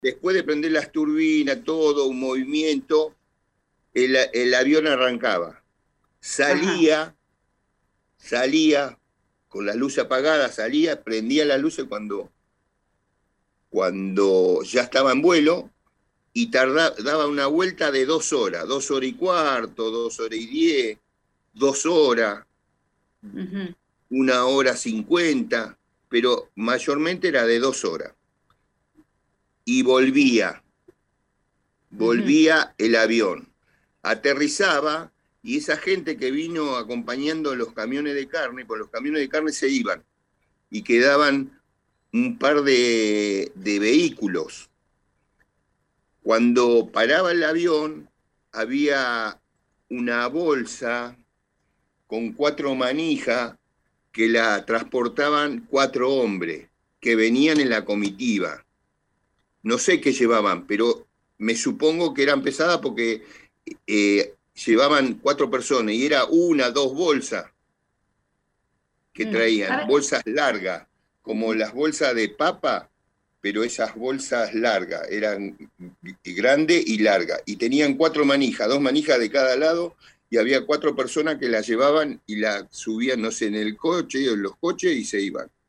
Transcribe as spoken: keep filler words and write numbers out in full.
después de prender las turbinas, todo un movimiento, el, el avión arrancaba. Ajá. Salía, salía, con la luz apagada, salía, prendía las luces cuando, cuando ya estaba en vuelo y tardaba, daba una vuelta de dos horas, dos horas y cuarto, dos horas y diez, dos horas, Ujú, una hora cincuenta, pero mayormente era de dos horas. Y volvía, ujú. volvía el avión, aterrizaba y esa gente que vino acompañando los camiones de carne, pues los camiones de carne se iban y quedaban un par de, de vehículos. Cuando paraba el avión, había una bolsa con cuatro manijas que la transportaban cuatro hombres que venían en la comitiva. No sé qué llevaban, pero me supongo que eran pesadas porque eh, llevaban cuatro personas y era una, dos bolsas que Mm, traían, ¿sabe? bolsas largas, como las bolsas de papa, pero esas bolsas largas, eran grandes y largas, y tenían cuatro manijas, dos manijas de cada lado, y había cuatro personas que la llevaban y la subían, no sé, en el coche o en los coches y se iban.